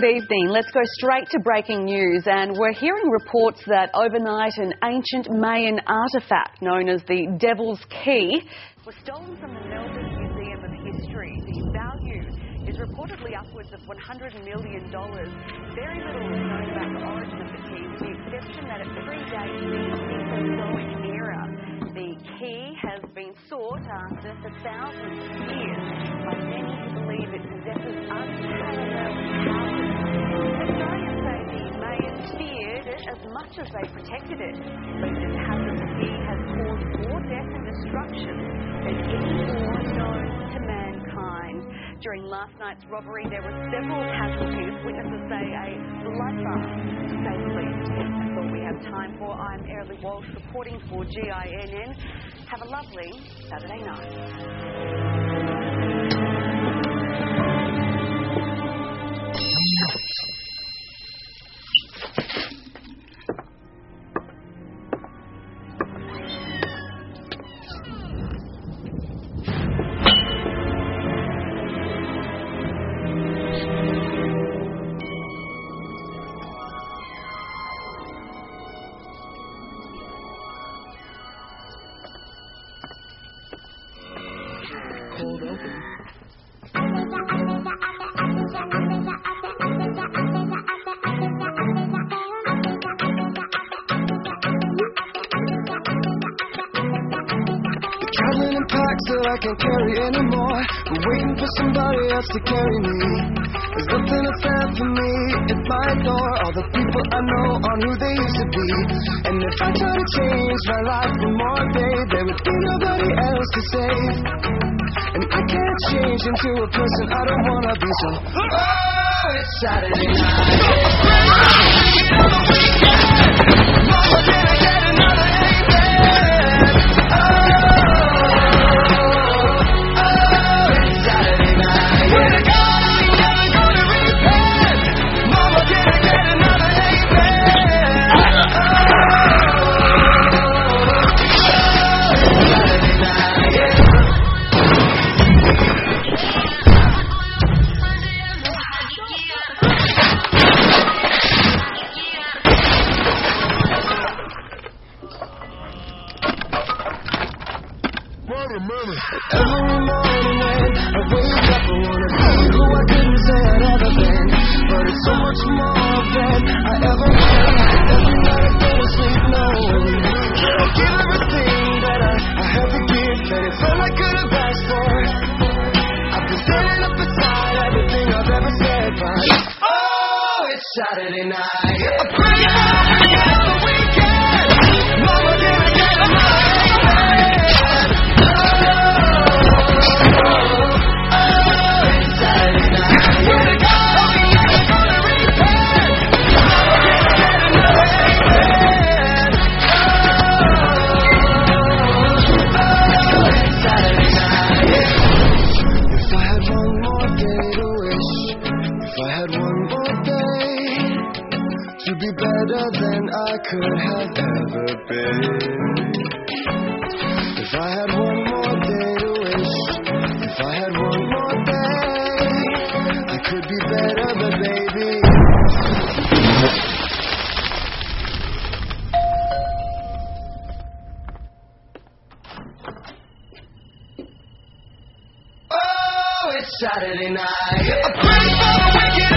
good evening. Let's go straight to breaking news, and we're hearing reports that overnight an ancient Mayan artefact known as the Devil's Key was stolen from the Melbourne Museum of History. The value is reportedly upwards of $100 million. Very little is known about the origin of the key, with the exception that it predates the Mesozoic era. The key has been sought after for thousands of years by many who believe it possesses unparalleled powers. Historians say the Mayans feared it as much as they protected it. Legend has it the key has caused more death and destruction than any war known to mankind. During last night's robbery, there were several casualties. Witnesses say a bloodbath, to say the least. That's all we have time for. I'm Early Walsh reporting for GINN. Have a lovely Saturday night. Cold open. Traveling in packs that I can't carry anymore. I'm waiting for somebody else to carry me. There's nothing that's there for me at my door. All the people I know aren't who they used to be. And if I try to change my life one more day, there would be nobody else to save. And I can't change into a person I don't wanna be, so oh, it's Saturday night. Mama, can I get another amen? It's Saturday night. With a God I ain't never gonna repent. Mama, can I get another amen? It's Saturday night, yeah. Every morning when I wake up, I wanna be who I couldn't say I'd ever been. But it's so much more than I ever been. Every night I go to sleep knowing that I give everything that I had to give, and it's all I could have asked for. I've been setting up aside everything I've ever said, but oh, it's Saturday night. I pray it's the weekend. Mama, can I get a night? Be better than I could have ever been. If I had one more day to wish, if I had one more day, I could be better, but baby, oh, it's Saturday night. I pray for the wicked.